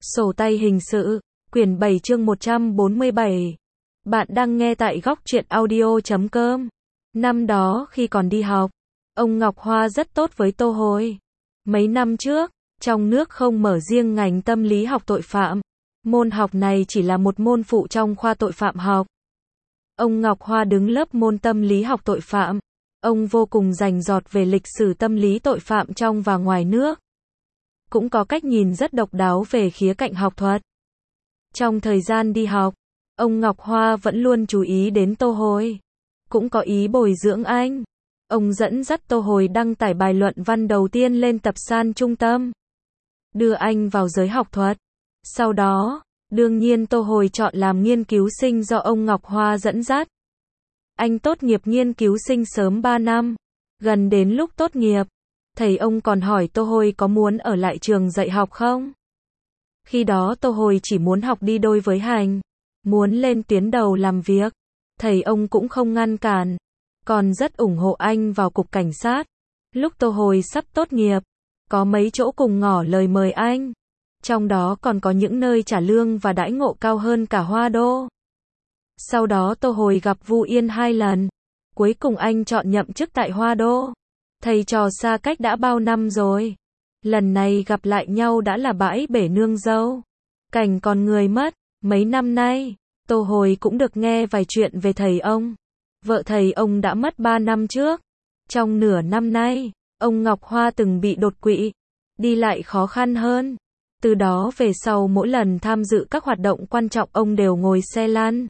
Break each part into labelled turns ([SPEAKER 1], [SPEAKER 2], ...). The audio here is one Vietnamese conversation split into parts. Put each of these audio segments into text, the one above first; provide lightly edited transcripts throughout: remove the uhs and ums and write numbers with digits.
[SPEAKER 1] Sổ tay hình sự, quyển 7 chương 147. Bạn đang nghe tại góc truyện audio.com. Năm đó khi còn đi học, ông Ngọc Hoa rất tốt với Tô Hồi. Mấy năm trước, trong nước không mở riêng ngành tâm lý học tội phạm. Môn học này chỉ là một môn phụ trong khoa tội phạm học. Ông Ngọc Hoa đứng lớp môn tâm lý học tội phạm. Ông vô cùng rành rọt về lịch sử tâm lý tội phạm trong và ngoài nước. Cũng có cách nhìn rất độc đáo về khía cạnh học thuật. Trong thời gian đi học, ông Ngọc Hoa vẫn luôn chú ý đến Tô Hồi. Cũng có ý bồi dưỡng anh. Ông dẫn dắt Tô Hồi đăng tải bài luận văn đầu tiên lên tập san trung tâm. Đưa anh vào giới học thuật. Sau đó, đương nhiên Tô Hồi chọn làm nghiên cứu sinh do ông Ngọc Hoa dẫn dắt. Anh tốt nghiệp nghiên cứu sinh sớm 3 năm. Gần đến lúc tốt nghiệp, thầy ông còn hỏi Tô Hồi có muốn ở lại trường dạy học không? Khi đó Tô Hồi chỉ muốn học đi đôi với hành, muốn lên tuyến đầu làm việc. Thầy ông cũng không ngăn cản, còn rất ủng hộ anh vào cục cảnh sát. Lúc Tô Hồi sắp tốt nghiệp, có mấy chỗ cùng ngỏ lời mời anh. Trong đó còn có những nơi trả lương và đãi ngộ cao hơn cả Hoa Đô. Sau đó Tô Hồi gặp Vu Yên 2 lần. Cuối cùng anh chọn nhậm chức tại Hoa Đô. Thầy trò xa cách đã bao năm rồi. Lần này gặp lại nhau đã là bãi bể nương dâu. Cảnh còn người mất. Mấy năm nay, Tô Hồi cũng được nghe vài chuyện về thầy ông. Vợ thầy ông đã mất 3 năm trước. Trong nửa năm nay, ông Ngọc Hoa từng bị đột quỵ. Đi lại khó khăn hơn. Từ đó về sau mỗi lần tham dự các hoạt động quan trọng ông đều ngồi xe lăn.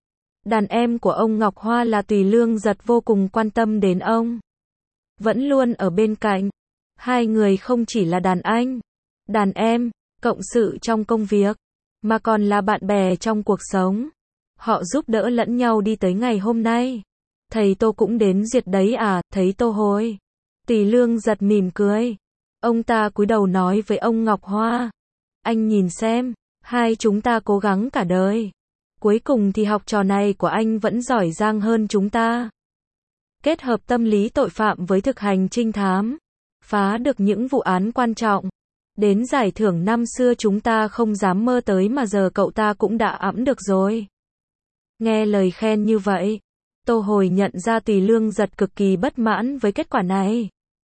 [SPEAKER 1] Đàn em của ông Ngọc Hoa là Tùy Lương Giật vô cùng quan tâm đến ông. Vẫn luôn ở bên cạnh. Hai người không chỉ là đàn anh, đàn em, cộng sự trong công việc, mà còn là bạn bè trong cuộc sống. Họ giúp đỡ lẫn nhau đi tới ngày hôm nay. Thầy Tô cũng đến duyệt đấy à, thấy Tô Hồi. Tùy Lương Giật mỉm cười. Ông ta cúi đầu nói với ông Ngọc Hoa. Anh nhìn xem, hai chúng ta cố gắng cả đời. Cuối cùng thì học trò này của anh vẫn giỏi giang hơn chúng ta. Kết hợp tâm lý tội phạm với thực hành trinh thám. Phá được những vụ án quan trọng. Đến giải thưởng năm xưa chúng ta không dám mơ tới mà giờ cậu ta cũng đã ẵm được rồi. Nghe lời khen như vậy, Tô Hồi nhận ra Tùy Lương Giật cực kỳ bất mãn với kết quả này.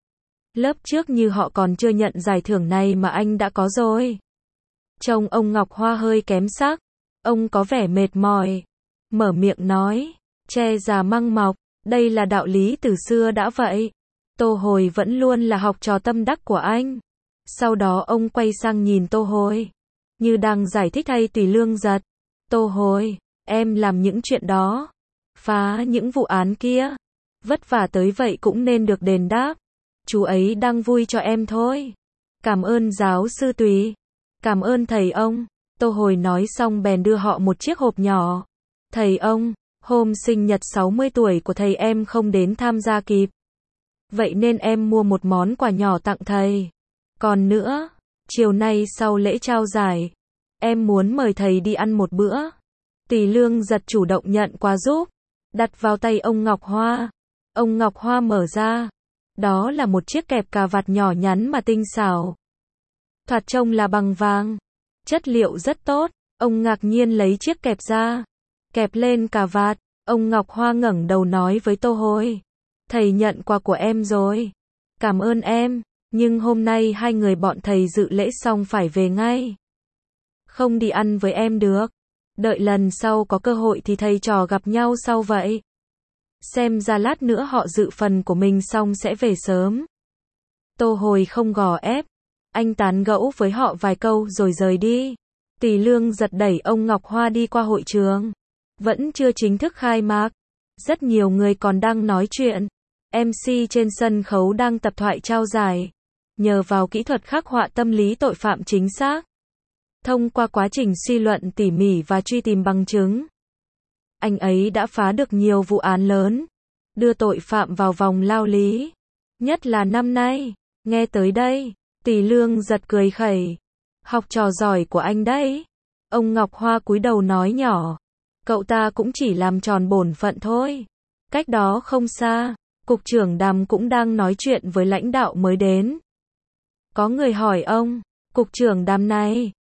[SPEAKER 1] Lớp trước như họ còn chưa nhận giải thưởng này mà anh đã có rồi. Trông ông Ngọc Hoa hơi kém sắc. Ông có vẻ mệt mỏi. Mở miệng nói, tre già măng mọc, đây là đạo lý từ xưa đã vậy. Tô Hồi vẫn luôn là học trò tâm đắc của anh. Sau đó ông quay sang nhìn Tô Hồi, như đang giải thích thay Tùy Lương Giật. Tô Hồi, em làm những chuyện đó, phá những vụ án kia, vất vả tới vậy cũng nên được đền đáp. Chú ấy đang vui cho em thôi. Cảm ơn giáo sư Tùy. Cảm ơn thầy ông. Tô Hồi nói xong bèn đưa họ một chiếc hộp nhỏ. Thầy ông, hôm sinh nhật 60 tuổi của thầy em không đến tham gia kịp. Vậy nên em mua một món quà nhỏ tặng thầy. Còn nữa, chiều nay sau lễ trao giải, em muốn mời thầy đi ăn một bữa. Tùy Lương Giật chủ động nhận quà giúp, đặt vào tay ông Ngọc Hoa. Ông Ngọc Hoa mở ra. Đó là một chiếc kẹp cà vạt nhỏ nhắn mà tinh xảo. Thoạt trông là bằng vàng. Chất liệu rất tốt. Ông ngạc nhiên lấy chiếc kẹp ra. Kẹp lên cà vạt. Ông Ngọc Hoa ngẩng đầu nói với Tô Hồi. Thầy nhận quà của em rồi. Cảm ơn em. Nhưng hôm nay hai người bọn thầy dự lễ xong phải về ngay. Không đi ăn với em được. Đợi lần sau có cơ hội thì thầy trò gặp nhau sau vậy. Xem ra lát nữa họ dự phần của mình xong sẽ về sớm. Tô Hồi không gò ép. Anh tán gẫu với họ vài câu rồi rời đi. Tùy Lương Giật đẩy ông Ngọc Hoa đi qua hội trường. Vẫn chưa chính thức khai mạc. Rất nhiều người còn đang nói chuyện. MC trên sân khấu đang tập thoại trao giải. Nhờ vào kỹ thuật khắc họa tâm lý tội phạm chính xác. Thông qua quá trình suy luận tỉ mỉ và truy tìm bằng chứng. Anh ấy đã phá được nhiều vụ án lớn. Đưa tội phạm vào vòng lao lý. Nhất là năm nay. Nghe tới đây, Tùy Lương Giật cười khẩy. Học trò giỏi của anh đấy. Ông Ngọc Hoa cúi đầu nói nhỏ. Cậu ta cũng chỉ làm tròn bổn phận thôi. Cách đó không xa, Cục trưởng Đàm cũng đang nói chuyện với lãnh đạo mới đến. Có người hỏi ông, Cục trưởng Đàm này,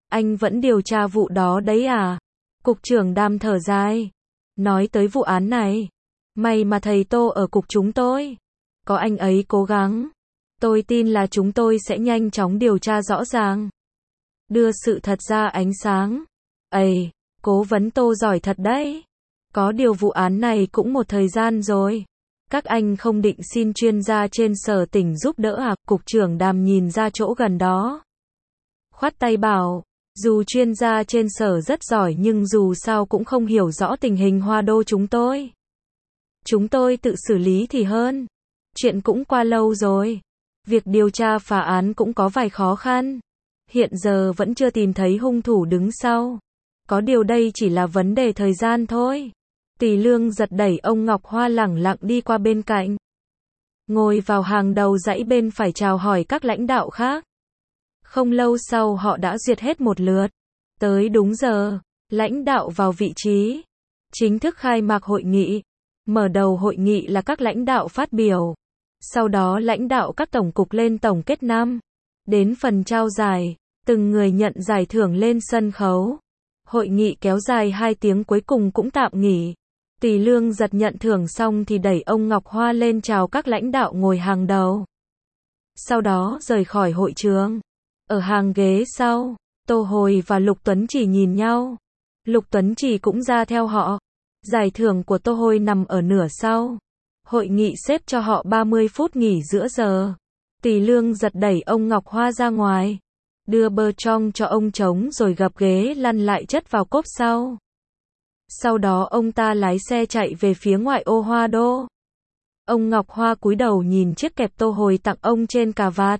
[SPEAKER 1] Anh vẫn điều tra vụ đó đấy à? Cục trưởng Đàm thở dài. Nói tới vụ án này. May mà thầy Tô ở cục chúng tôi. Có anh ấy cố gắng. Tôi tin là chúng tôi sẽ nhanh chóng điều tra rõ ràng. Đưa sự thật ra ánh sáng. Ây, cố vấn Tô giỏi thật đấy. Có điều vụ án này cũng một thời gian rồi. Các anh không định xin chuyên gia trên sở tỉnh giúp đỡ à? Cục trưởng Đàm nhìn ra chỗ gần đó. Khoát tay bảo, dù chuyên gia trên sở rất giỏi nhưng dù sao cũng không hiểu rõ tình hình Hoa Đô chúng tôi. Chúng tôi tự xử lý thì hơn. Chuyện cũng qua lâu rồi. Việc điều tra phá án cũng có vài khó khăn. Hiện giờ vẫn chưa tìm thấy hung thủ đứng sau. Có điều đây chỉ là vấn đề thời gian thôi. Tỳ Lương giật đẩy ông Ngọc Hoa lẳng lặng đi qua bên cạnh. Ngồi vào hàng đầu dãy bên phải chào hỏi các lãnh đạo khác. Không lâu sau họ đã duyệt hết một lượt. Tới đúng giờ, lãnh đạo vào vị trí. Chính thức khai mạc hội nghị. Mở đầu hội nghị là các lãnh đạo phát biểu. Sau đó lãnh đạo các tổng cục lên tổng kết năm. Đến phần trao giải, từng người nhận giải thưởng lên sân khấu. Hội nghị kéo dài 2 tiếng cuối cùng cũng tạm nghỉ. Tỳ Lương giật nhận thưởng xong thì đẩy ông Ngọc Hoa lên chào các lãnh đạo ngồi hàng đầu. Sau đó rời khỏi hội trường. Ở hàng ghế sau, Tô Hồi và Lục Tuấn Chỉ nhìn nhau. Lục Tuấn Chỉ cũng ra theo họ. Giải thưởng của Tô Hồi nằm ở nửa sau. Hội nghị xếp cho họ 30 phút nghỉ giữa giờ. Tỳ Lương giật đẩy ông Ngọc Hoa ra ngoài. Đưa bơ trong cho ông trống rồi gập ghế lăn lại chất vào cốp sau. Sau đó ông ta lái xe chạy về phía ngoại ô Hoa Đô. Ông Ngọc Hoa cúi đầu nhìn chiếc kẹp Tô Hồi tặng ông trên cà vạt.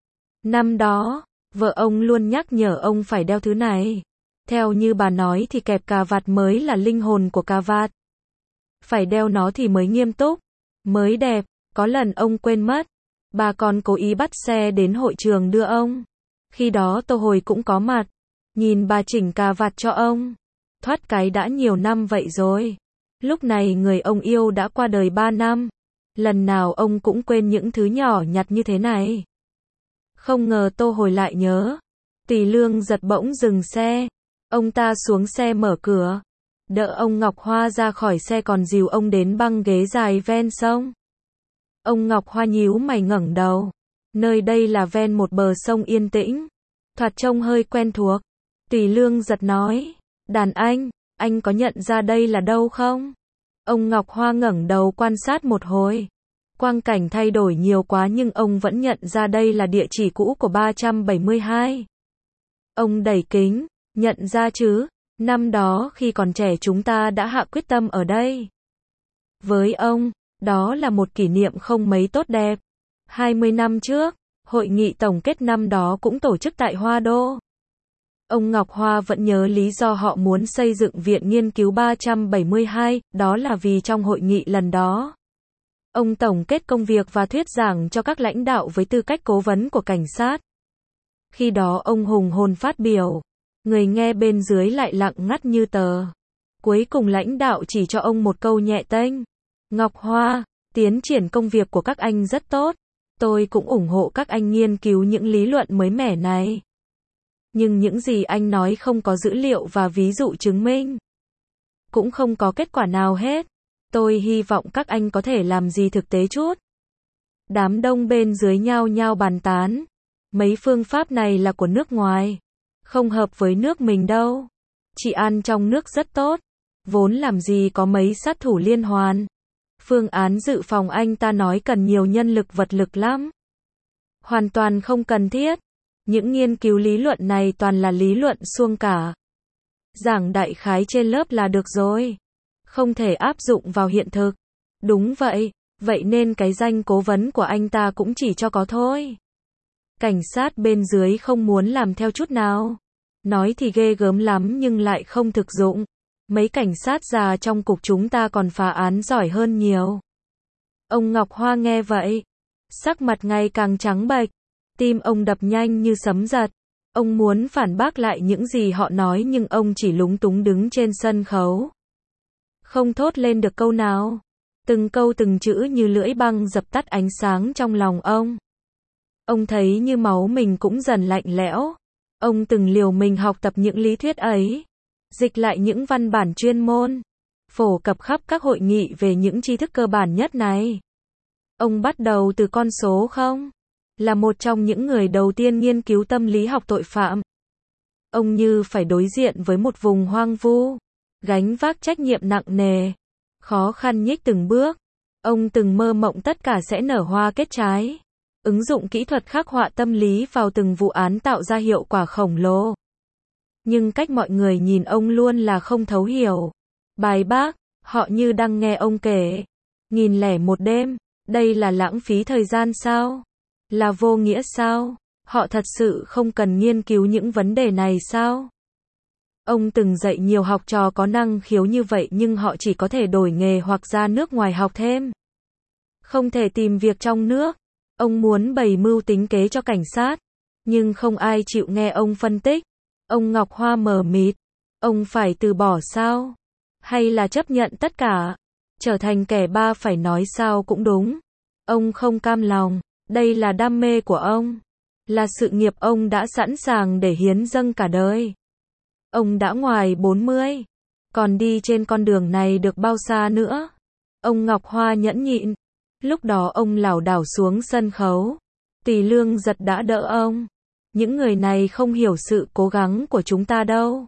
[SPEAKER 1] Năm đó, vợ ông luôn nhắc nhở ông phải đeo thứ này. Theo như bà nói thì kẹp cà vạt mới là linh hồn của cà vạt. Phải đeo nó thì mới nghiêm túc, mới đẹp. Có lần ông quên mất. Bà còn cố ý bắt xe đến hội trường đưa ông. Khi đó Tô Hồi cũng có mặt. Nhìn bà chỉnh cà vạt cho ông. Thoát cái đã nhiều năm vậy rồi. Lúc này người ông yêu đã qua đời 3 năm. Lần nào ông cũng quên những thứ nhỏ nhặt như thế này. Không ngờ Tô Hồi lại nhớ. Tỳ Lương giật bỗng dừng xe. Ông ta xuống xe mở cửa. Đỡ ông Ngọc Hoa ra khỏi xe còn dìu ông đến băng ghế dài ven sông. Ông Ngọc Hoa nhíu mày ngẩng đầu. Nơi đây là ven một bờ sông yên tĩnh. Thoạt trông hơi quen thuộc. Tỳ Lương giật nói. Đàn anh có nhận ra đây là đâu không? Ông Ngọc Hoa ngẩng đầu quan sát một hồi. Quang cảnh thay đổi nhiều quá nhưng ông vẫn nhận ra đây là địa chỉ cũ của 372. Ông đẩy kính, nhận ra chứ, năm đó khi còn trẻ chúng ta đã hạ quyết tâm ở đây. Với ông, đó là một kỷ niệm không mấy tốt đẹp. 20 năm trước, hội nghị tổng kết năm đó cũng tổ chức tại Hoa Đô. Ông Ngọc Hoa vẫn nhớ lý do họ muốn xây dựng Viện Nghiên cứu 372, đó là vì trong hội nghị lần đó, ông tổng kết công việc và thuyết giảng cho các lãnh đạo với tư cách cố vấn của cảnh sát. Khi đó ông hùng hồn phát biểu, người nghe bên dưới lại lặng ngắt như tờ. Cuối cùng lãnh đạo chỉ cho ông một câu nhẹ tênh. Ngọc Hoa, tiến triển công việc của các anh rất tốt. Tôi cũng ủng hộ các anh nghiên cứu những lý luận mới mẻ này. Nhưng những gì anh nói không có dữ liệu và ví dụ chứng minh. Cũng không có kết quả nào hết. Tôi hy vọng các anh có thể làm gì thực tế chút. Đám đông bên dưới nhao nhao bàn tán. Mấy phương pháp này là của nước ngoài. Không hợp với nước mình đâu. Trị an trong nước rất tốt. Vốn làm gì có mấy sát thủ liên hoàn. Phương án dự phòng anh ta nói cần nhiều nhân lực vật lực lắm. Hoàn toàn không cần thiết. Những nghiên cứu lý luận này toàn là lý luận suông cả. Giảng đại khái trên lớp là được rồi. Không thể áp dụng vào hiện thực. Đúng vậy, vậy nên cái danh cố vấn của anh ta cũng chỉ cho có thôi. Cảnh sát bên dưới không muốn làm theo chút nào. Nói thì ghê gớm lắm nhưng lại không thực dụng. Mấy cảnh sát già trong cục chúng ta còn phá án giỏi hơn nhiều. Ông Ngọc Hoa nghe vậy, sắc mặt ngày càng trắng bệch, tim ông đập nhanh như sấm giật. Ông muốn phản bác lại những gì họ nói nhưng ông chỉ lúng túng đứng trên sân khấu. Không thốt lên được câu nào. Từng câu từng chữ như lưỡi băng dập tắt ánh sáng trong lòng ông. Ông thấy như máu mình cũng dần lạnh lẽo. Ông từng liều mình học tập những lý thuyết ấy, dịch lại những văn bản chuyên môn, phổ cập khắp các hội nghị về những tri thức cơ bản nhất này. Ông bắt đầu từ con số 0, là một trong những người đầu tiên nghiên cứu tâm lý học tội phạm. Ông như phải đối diện với một vùng hoang vu, gánh vác trách nhiệm nặng nề, khó khăn nhích từng bước. Ông từng mơ mộng tất cả sẽ nở hoa kết trái, ứng dụng kỹ thuật khắc họa tâm lý vào từng vụ án tạo ra hiệu quả khổng lồ. Nhưng cách mọi người nhìn ông luôn là không thấu hiểu, bài bác, họ như đang nghe ông kể 1001 đêm, đây là lãng phí thời gian sao? Là vô nghĩa sao? Họ thật sự không cần nghiên cứu những vấn đề này sao? Ông từng dạy nhiều học trò có năng khiếu như vậy nhưng họ chỉ có thể đổi nghề hoặc ra nước ngoài học thêm. Không thể tìm việc trong nước. Ông muốn bày mưu tính kế cho cảnh sát, nhưng không ai chịu nghe ông phân tích. Ông Ngọc Hoa mờ mịt. Ông phải từ bỏ sao? Hay là chấp nhận tất cả? Trở thành kẻ ba phải nói sao cũng đúng. Ông không cam lòng. Đây là đam mê của ông. Là sự nghiệp ông đã sẵn sàng để hiến dâng cả đời. Ông đã ngoài 40. Còn đi trên con đường này được bao xa nữa? Ông Ngọc Hoa nhẫn nhịn. Lúc đó ông lảo đảo xuống sân khấu. Tỳ Lương Giật đã đỡ ông. Những người này không hiểu sự cố gắng của chúng ta đâu.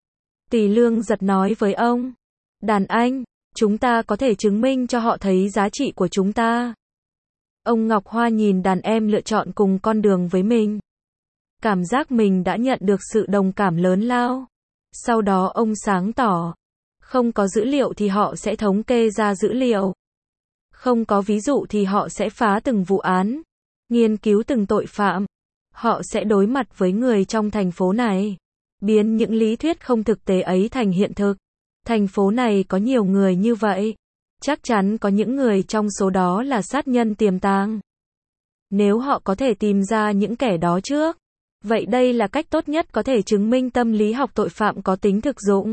[SPEAKER 1] Tỳ Lương Giật nói với ông. Đàn anh, chúng ta có thể chứng minh cho họ thấy giá trị của chúng ta. Ông Ngọc Hoa nhìn đàn em lựa chọn cùng con đường với mình. Cảm giác mình đã nhận được sự đồng cảm lớn lao. Sau đó ông sáng tỏ. Không có dữ liệu thì họ sẽ thống kê ra dữ liệu. Không có ví dụ thì họ sẽ phá từng vụ án, nghiên cứu từng tội phạm. Họ sẽ đối mặt với người trong thành phố này, biến những lý thuyết không thực tế ấy thành hiện thực. Thành phố này có nhiều người như vậy. Chắc chắn có những người trong số đó là sát nhân tiềm tàng. Nếu họ có thể tìm ra những kẻ đó trước, vậy đây là cách tốt nhất có thể chứng minh tâm lý học tội phạm có tính thực dụng.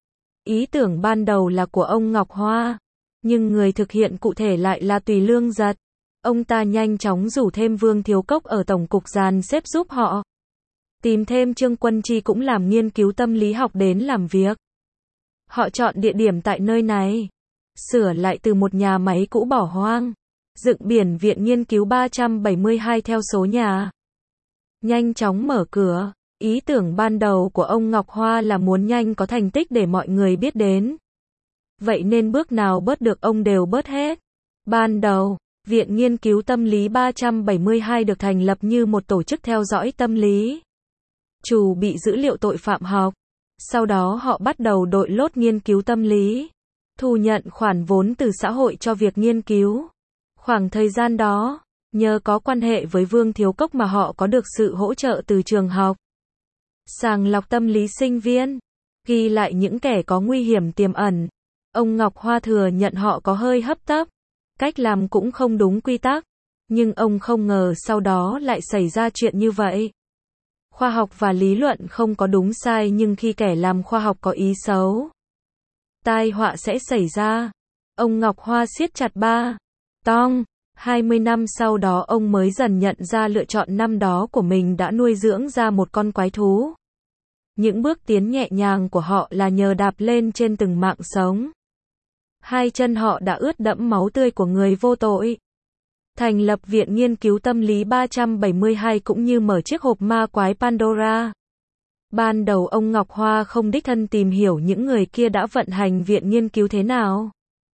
[SPEAKER 1] Ý tưởng ban đầu là của ông Ngọc Hoa, nhưng người thực hiện cụ thể lại là Tỳ Lương Giật. Ông ta nhanh chóng rủ thêm Vương Thiếu Cốc ở Tổng cục dàn xếp giúp họ. Tìm thêm Trương Quân Chi cũng làm nghiên cứu tâm lý học đến làm việc. Họ chọn địa điểm tại nơi này. Sửa lại từ một nhà máy cũ bỏ hoang. Dựng biển Viện Nghiên cứu 372 theo số nhà. Nhanh chóng mở cửa. Ý tưởng ban đầu của ông Ngọc Hoa là muốn nhanh có thành tích để mọi người biết đến. Vậy nên bước nào bớt được ông đều bớt hết. Ban đầu, Viện Nghiên cứu Tâm lý 372 được thành lập như một tổ chức theo dõi tâm lý, chủ bị dữ liệu tội phạm học. Sau đó họ bắt đầu đội lốt nghiên cứu tâm lý, thu nhận khoản vốn từ xã hội cho việc nghiên cứu. Khoảng thời gian đó, nhờ có quan hệ với Vương Thiếu Cốc mà họ có được sự hỗ trợ từ trường học. Sàng lọc tâm lý sinh viên, ghi lại những kẻ có nguy hiểm tiềm ẩn. Ông Ngọc Hoa thừa nhận họ có hơi hấp tấp, cách làm cũng không đúng quy tắc, nhưng ông không ngờ sau đó lại xảy ra chuyện như vậy. Khoa học và lý luận không có đúng sai nhưng khi kẻ làm khoa học có ý xấu, tai họa sẽ xảy ra. Ông Ngọc Hoa siết chặt ba tong. 20 năm sau đó ông mới dần nhận ra lựa chọn năm đó của mình đã nuôi dưỡng ra một con quái thú. Những bước tiến nhẹ nhàng của họ là nhờ đạp lên trên từng mạng sống. Hai chân họ đã ướt đẫm máu tươi của người vô tội. Thành lập Viện Nghiên cứu Tâm lý 372 cũng như mở chiếc hộp ma quái Pandora. Ban đầu ông Ngọc Hoa không đích thân tìm hiểu những người kia đã vận hành viện nghiên cứu thế nào.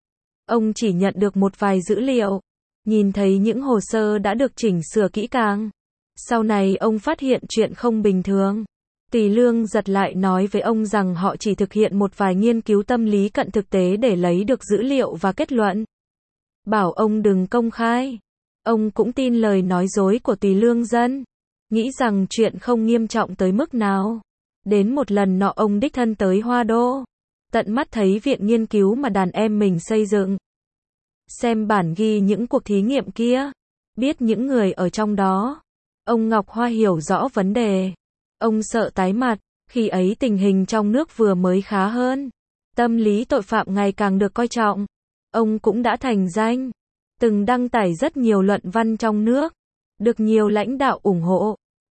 [SPEAKER 1] Ông chỉ nhận được một vài dữ liệu, nhìn thấy những hồ sơ đã được chỉnh sửa kỹ càng. Sau này ông phát hiện chuyện không bình thường. Tỳ Lương Giật lại nói với ông rằng họ chỉ thực hiện một vài nghiên cứu tâm lý cận thực tế để lấy được dữ liệu và kết luận. Bảo ông đừng công khai. Ông cũng tin lời nói dối của Tỳ Lương Dân, nghĩ rằng chuyện không nghiêm trọng tới mức nào. Đến một lần nọ ông đích thân tới Hoa Đô, tận mắt thấy viện nghiên cứu mà đàn em mình xây dựng. Xem bản ghi những cuộc thí nghiệm kia, biết những người ở trong đó. Ông Ngọc Hoa hiểu rõ vấn đề. Ông sợ tái mặt, khi ấy tình hình trong nước vừa mới khá hơn. Tâm lý tội phạm ngày càng được coi trọng. Ông cũng đã thành danh, từng đăng tải rất nhiều luận văn trong nước, được nhiều lãnh đạo ủng hộ.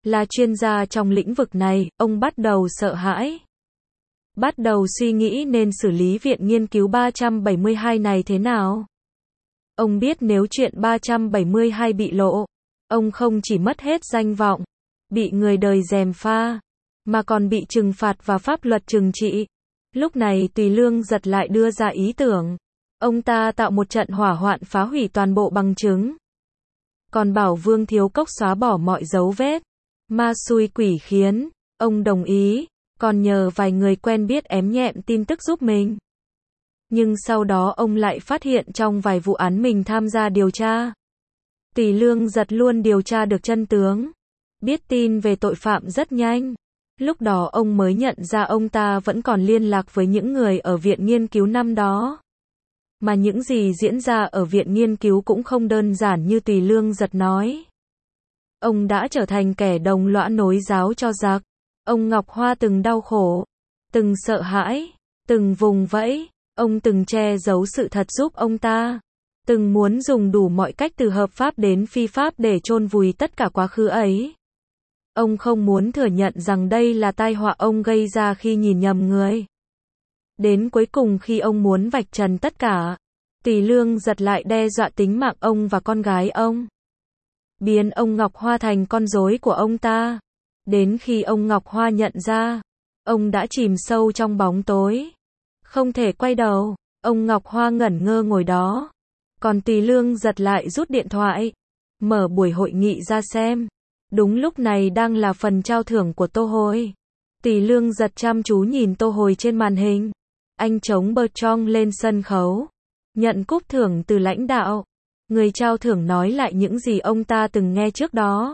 [SPEAKER 1] là chuyên gia trong lĩnh vực này, ông bắt đầu sợ hãi. Bắt đầu suy nghĩ nên xử lý viện nghiên cứu 372 này thế nào. Ông biết nếu chuyện 372 bị lộ, ông không chỉ mất hết danh vọng, bị người đời gièm pha, mà còn bị trừng phạt và pháp luật trừng trị. Lúc này Tùy Lương Giật lại đưa ra ý tưởng. Ông ta tạo một trận hỏa hoạn phá hủy toàn bộ bằng chứng. Còn bảo Vương Thiếu Cốc xóa bỏ mọi dấu vết. Ma xui quỷ khiến, ông đồng ý, còn nhờ vài người quen biết ém nhẹm tin tức giúp mình. Nhưng sau đó ông lại phát hiện trong vài vụ án mình tham gia điều tra, Tùy Lương Giật luôn điều tra được chân tướng, biết tin về tội phạm rất nhanh. Lúc đó ông mới nhận ra ông ta vẫn còn liên lạc với những người ở viện nghiên cứu năm đó. Mà những gì diễn ra ở viện nghiên cứu cũng không đơn giản như Tùy Lương Giật nói. Ông đã trở thành kẻ đồng lõa nối giáo cho giặc. Ông Ngọc Hoa từng đau khổ, từng sợ hãi, từng vùng vẫy. Ông từng che giấu sự thật giúp ông ta. Từng muốn dùng đủ mọi cách từ hợp pháp đến phi pháp để chôn vùi tất cả quá khứ ấy. Ông không muốn thừa nhận rằng đây là tai họa ông gây ra khi nhìn nhầm người. Đến cuối cùng khi ông muốn vạch trần tất cả, Tùy Lương Giật lại đe dọa tính mạng ông và con gái ông. Biến ông Ngọc Hoa thành con rối của ông ta. Đến khi ông Ngọc Hoa nhận ra, ông đã chìm sâu trong bóng tối. Không thể quay đầu, ông Ngọc Hoa ngẩn ngơ ngồi đó. Còn Tùy Lương Giật lại rút điện thoại, mở buổi hội nghị ra xem. Đúng lúc này đang là phần trao thưởng của Tô Hồi. Tùy Lương Giật chăm chú nhìn Tô Hồi trên màn hình. Anh chống Bertrand lên sân khấu, nhận cúp thưởng từ lãnh đạo. Người trao thưởng nói lại những gì ông ta từng nghe trước đó.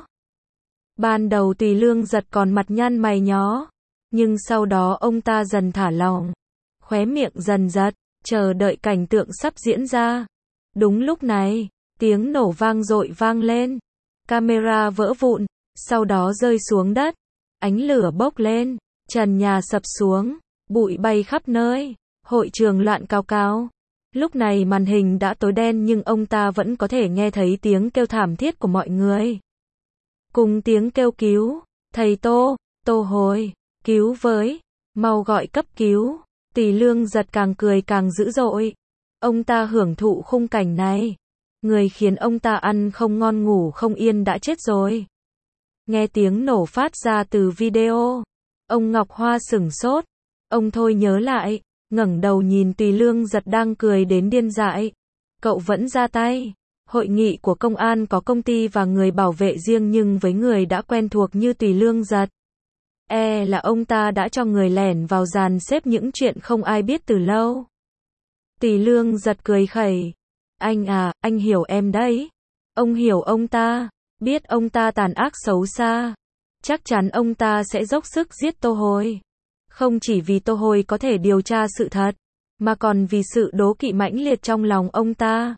[SPEAKER 1] Ban đầu Tùy Lương Giật còn mặt nhăn mày nhó, nhưng sau đó ông ta dần thả lỏng, khóe miệng dần giật, chờ đợi cảnh tượng sắp diễn ra. Đúng lúc này, tiếng nổ vang dội vang lên. Camera vỡ vụn, sau đó rơi xuống đất. Ánh lửa bốc lên, trần nhà sập xuống, bụi bay khắp nơi, hội trường loạn cào cào. Lúc này màn hình đã tối đen nhưng ông ta vẫn có thể nghe thấy tiếng kêu thảm thiết của mọi người. Cùng tiếng kêu cứu, thầy Tô, Tô Hồi, cứu với, mau gọi cấp cứu. Tùy Lương Giật càng cười càng dữ dội. Ông ta hưởng thụ khung cảnh này. Người khiến ông ta ăn không ngon ngủ không yên đã chết rồi. Nghe tiếng nổ phát ra từ video, ông Ngọc Hoa sửng sốt. Ông thôi nhớ lại, ngẩng đầu nhìn Tùy Lương Giật đang cười đến điên dại. Cậu vẫn ra tay. Hội nghị của công an có công ty và người bảo vệ riêng, nhưng với người đã quen thuộc như Tùy Lương Giật, là ông ta đã cho người lẻn vào dàn xếp những chuyện không ai biết từ lâu. Tùy Lương Giật cười khẩy. Anh à, anh hiểu em đấy. Ông hiểu ông ta, biết ông ta tàn ác xấu xa. Chắc chắn ông ta sẽ dốc sức giết Tô Hồi. Không chỉ vì Tô Hồi có thể điều tra sự thật, mà còn vì sự đố kỵ mãnh liệt trong lòng ông ta.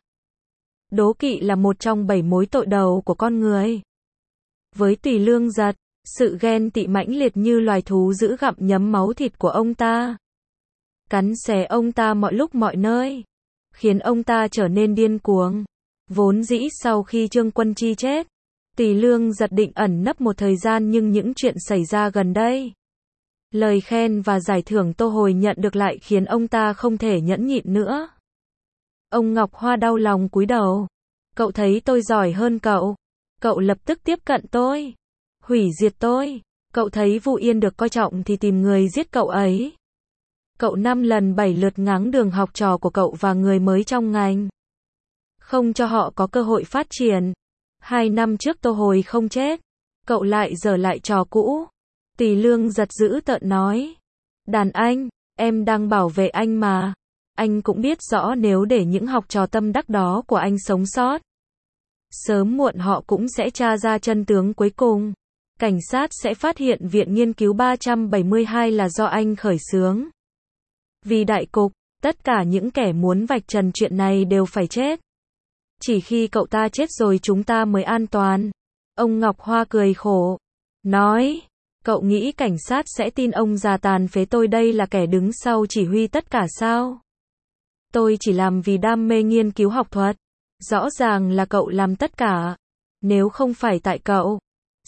[SPEAKER 1] Đố kỵ là một trong 7 mối tội đầu của con người. Với Tùy Lương Giật, sự ghen tị mãnh liệt như loài thú dữ gặm nhấm máu thịt của ông ta, cắn xé ông ta mọi lúc mọi nơi, khiến ông ta trở nên điên cuồng. Vốn dĩ sau khi Trương Quân Chi chết, Tùy Lương Giật định ẩn nấp một thời gian, nhưng những chuyện xảy ra gần đây, lời khen và giải thưởng Tô Hồi nhận được lại khiến ông ta không thể nhẫn nhịn nữa. Ông Ngọc Hoa đau lòng cúi đầu. Cậu thấy tôi giỏi hơn cậu. Cậu lập tức tiếp cận tôi, hủy diệt tôi. Cậu thấy Vu Yên được coi trọng thì tìm người giết cậu ấy. Cậu 5 lần 7 lượt ngáng đường học trò của cậu và người mới trong ngành, không cho họ có cơ hội phát triển. 2 năm trước Tô Hồi không chết, cậu lại giở lại trò cũ. Tùy Lương Giật dữ tợn nói. Đàn anh, em đang bảo vệ anh mà. Anh cũng biết rõ nếu để những học trò tâm đắc đó của anh sống sót, sớm muộn họ cũng sẽ tra ra chân tướng cuối cùng. Cảnh sát sẽ phát hiện viện nghiên cứu 372 là do anh khởi xướng. Vì đại cục, tất cả những kẻ muốn vạch trần chuyện này đều phải chết. Chỉ khi cậu ta chết rồi chúng ta mới an toàn. Ông Ngọc Hoa cười khổ, nói, cậu nghĩ cảnh sát sẽ tin ông già tàn phế tôi đây là kẻ đứng sau chỉ huy tất cả sao? Tôi chỉ làm vì đam mê nghiên cứu học thuật. Rõ ràng là cậu làm tất cả. Nếu không phải tại cậu,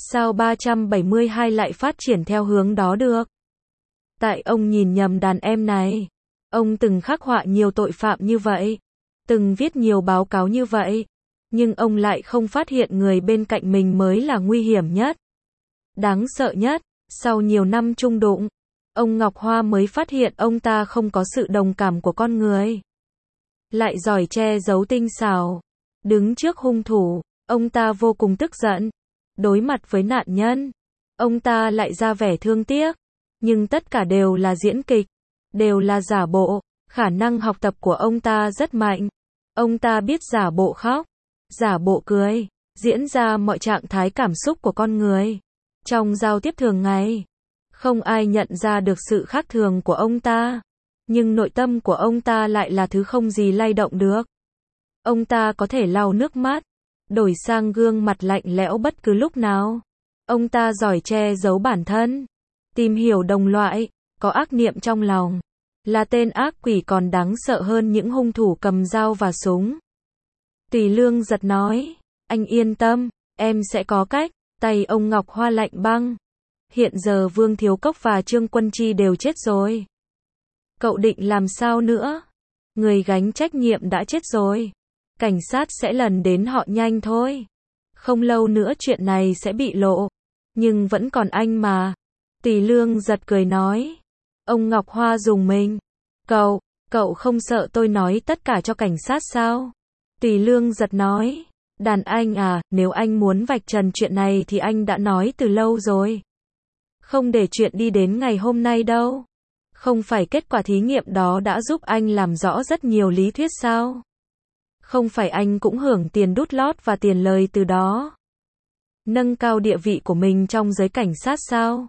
[SPEAKER 1] Sao 372 lại phát triển theo hướng đó được? Tại ông nhìn nhầm đàn em này. Ông từng khắc họa nhiều tội phạm như vậy, từng viết nhiều báo cáo như vậy, nhưng ông lại không phát hiện người bên cạnh mình mới là nguy hiểm nhất, đáng sợ nhất. Sau nhiều năm chung đụng, ông Ngọc Hoa mới phát hiện ông ta không có sự đồng cảm của con người, lại giỏi che giấu tinh xảo. Đứng trước hung thủ, ông ta vô cùng tức giận. Đối mặt với nạn nhân, ông ta lại ra vẻ thương tiếc. Nhưng tất cả đều là diễn kịch, đều là giả bộ. Khả năng học tập của ông ta rất mạnh. Ông ta biết giả bộ khóc, giả bộ cười, diễn ra mọi trạng thái cảm xúc của con người. Trong giao tiếp thường ngày, không ai nhận ra được sự khác thường của ông ta. Nhưng nội tâm của ông ta lại là thứ không gì lay động được. Ông ta có thể lau nước mắt, đổi sang gương mặt lạnh lẽo bất cứ lúc nào. Ông ta giỏi che giấu bản thân, tìm hiểu đồng loại, có ác niệm trong lòng. Là tên ác quỷ còn đáng sợ hơn những hung thủ cầm dao và súng. Tùy Lương giật nói, anh yên tâm, em sẽ có cách. Tay ông Ngọc Hoa lạnh băng. Hiện giờ Vương Thiếu Cốc và Trương Quân Chi đều chết rồi. Cậu định làm sao nữa? Người gánh trách nhiệm đã chết rồi. Cảnh sát sẽ lần đến họ nhanh thôi. Không lâu nữa chuyện này sẽ bị lộ. Nhưng vẫn còn anh mà. Tùy Lương giật cười nói. Ông Ngọc Hoa rùng mình. Cậu không sợ tôi nói tất cả cho cảnh sát sao? Tùy Lương giật nói. Đàn anh à, nếu anh muốn vạch trần chuyện này thì anh đã nói từ lâu rồi. Không để chuyện đi đến ngày hôm nay đâu. Không phải kết quả thí nghiệm đó đã giúp anh làm rõ rất nhiều lý thuyết sao? Không phải anh cũng hưởng tiền đút lót và tiền lời từ đó? Nâng cao địa vị của mình trong giới cảnh sát sao?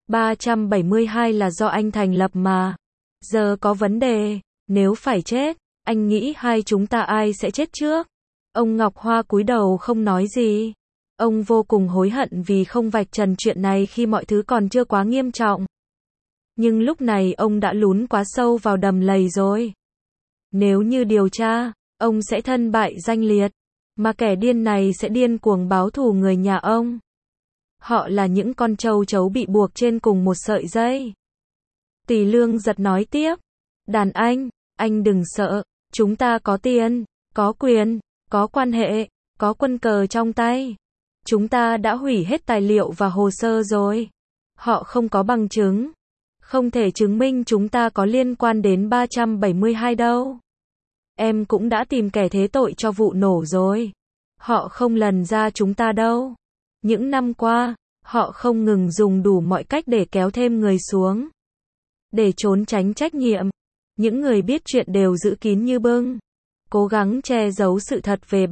[SPEAKER 1] 372 là do anh thành lập mà. Giờ có vấn đề, nếu phải chết, anh nghĩ hai chúng ta ai sẽ chết trước? Ông Ngọc Hoa cúi đầu không nói gì. Ông vô cùng hối hận vì không vạch trần chuyện này khi mọi thứ còn chưa quá nghiêm trọng. Nhưng lúc này ông đã lún quá sâu vào đầm lầy rồi. Nếu như điều tra, ông sẽ thân bại danh liệt. Mà kẻ điên này sẽ điên cuồng báo thù người nhà ông. Họ là những con trâu trấu bị buộc trên cùng một sợi dây. Tùy Lương giật nói tiếp. Đàn anh đừng sợ. Chúng ta có tiền, có quyền, có quan hệ, có quân cờ trong tay. Chúng ta đã hủy hết tài liệu và hồ sơ rồi. Họ không có bằng chứng. Không thể chứng minh chúng ta có liên quan đến 372 đâu. Em cũng đã tìm kẻ thế tội cho vụ nổ rồi. Họ không lần ra chúng ta đâu. Những năm qua, họ không ngừng dùng đủ mọi cách để kéo thêm người xuống. Để trốn tránh trách nhiệm. Những người biết chuyện đều giữ kín như bưng. Cố gắng che giấu sự thật về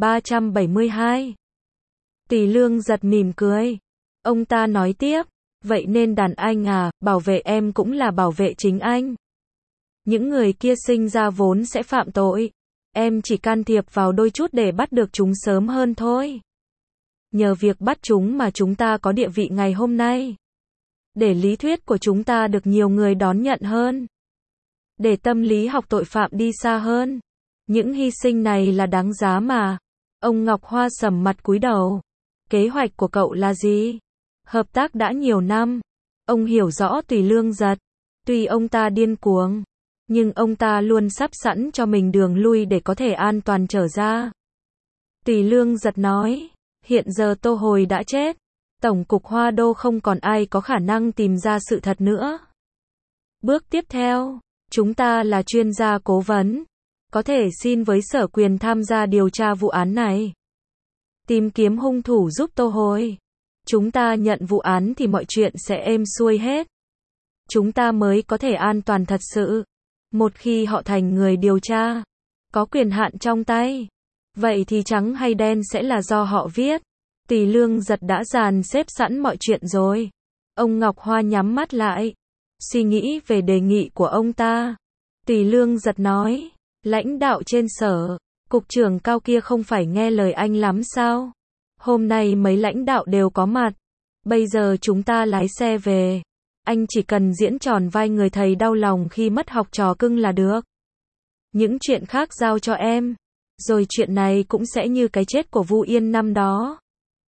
[SPEAKER 1] 372. Tùy Lương giật mỉm cười. Ông ta nói tiếp. Vậy nên đàn anh à, bảo vệ em cũng là bảo vệ chính anh. Những người kia sinh ra vốn sẽ phạm tội. Em chỉ can thiệp vào đôi chút để bắt được chúng sớm hơn thôi. Nhờ việc bắt chúng mà chúng ta có địa vị ngày hôm nay. Để lý thuyết của chúng ta được nhiều người đón nhận hơn. Để tâm lý học tội phạm đi xa hơn. Những hy sinh này là đáng giá mà. Ông Ngọc Hoa sầm mặt cúi đầu. Kế hoạch của cậu là gì? Hợp tác đã nhiều năm. Ông hiểu rõ Tùy Lương giật. Tuy ông ta điên cuồng, nhưng ông ta luôn sắp sẵn cho mình đường lui để có thể an toàn trở ra. Tùy Lương giật nói. Hiện giờ Tô Hồi đã chết. Tổng cục Hoa Đô không còn ai có khả năng tìm ra sự thật nữa. Bước tiếp theo, chúng ta là chuyên gia cố vấn. Có thể xin với sở quyền tham gia điều tra vụ án này. Tìm kiếm hung thủ giúp Tô Hồi. Chúng ta nhận vụ án thì mọi chuyện sẽ êm xuôi hết. Chúng ta mới có thể an toàn thật sự. Một khi họ thành người điều tra, có quyền hạn trong tay, vậy thì trắng hay đen sẽ là do họ viết. Tùy Lương giật đã dàn xếp sẵn mọi chuyện rồi. Ông Ngọc Hoa nhắm mắt lại, suy nghĩ về đề nghị của ông ta. Tùy Lương giật nói, lãnh đạo trên sở, cục trưởng cao kia không phải nghe lời anh lắm sao? Hôm nay mấy lãnh đạo đều có mặt. Bây giờ chúng ta lái xe về. Anh chỉ cần diễn tròn vai người thầy đau lòng khi mất học trò cưng là được. Những chuyện khác giao cho em. Rồi chuyện này cũng sẽ như cái chết của Vu Yên năm đó.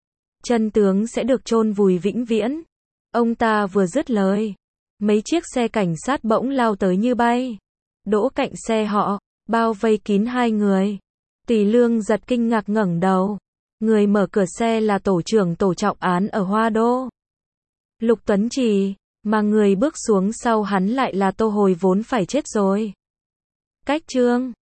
[SPEAKER 1] chân tướng sẽ được chôn vùi vĩnh viễn. Ông ta vừa dứt lời, mấy chiếc xe cảnh sát bỗng lao tới như bay, đỗ cạnh xe họ, bao vây kín hai người. Tỷ Lương giật kinh ngạc ngẩng đầu. Người mở cửa xe là tổ trưởng tổ trọng án ở Hoa Đô, Lục Tuấn Trì, mà người bước xuống sau hắn lại là Tô Hồi vốn phải chết rồi. Cách chương